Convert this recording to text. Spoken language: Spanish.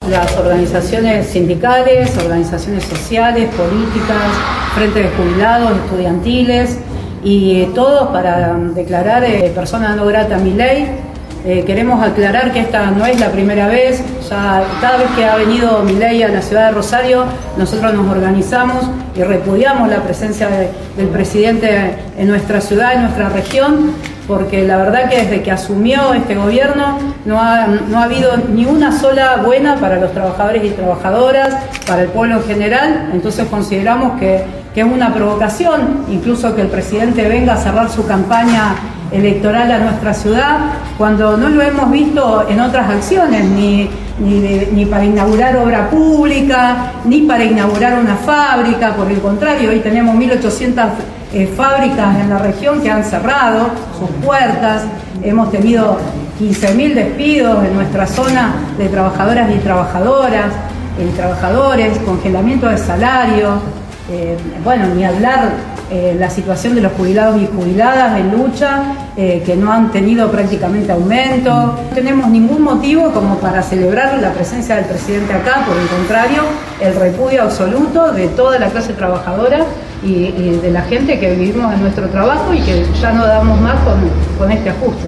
las organizaciones sindicales, organizaciones sociales, políticas, frentes de jubilados, estudiantiles y todos para declarar persona no grata a Milei. Queremos aclarar que esta no es la primera vez, ya cada vez que ha venido Milei a la ciudad de Rosario, nosotros nos organizamos y repudiamos la presencia del presidente en nuestra ciudad, en nuestra región, porque la verdad que desde que asumió este gobierno no ha habido ni una sola buena para los trabajadores y trabajadoras, para el pueblo en general. Entonces consideramos que es una provocación, incluso que el presidente venga a cerrar su campaña electoral a nuestra ciudad, cuando no lo hemos visto en otras acciones, ni para inaugurar obra pública, ni para inaugurar una fábrica. Por el contrario, hoy tenemos 1.800 fábricas en la región que han cerrado sus puertas, hemos tenido 15.000 despidos en nuestra zona de trabajadoras y trabajadoras, trabajadores, congelamiento de salarios, bueno, ni hablar la situación de los jubilados y jubiladas en lucha, que no han tenido prácticamente aumento. No tenemos ningún motivo como para celebrar la presencia del presidente acá, por el contrario, el repudio absoluto de toda la clase trabajadora y de la gente que vivimos en nuestro trabajo y que ya no damos más con este ajuste.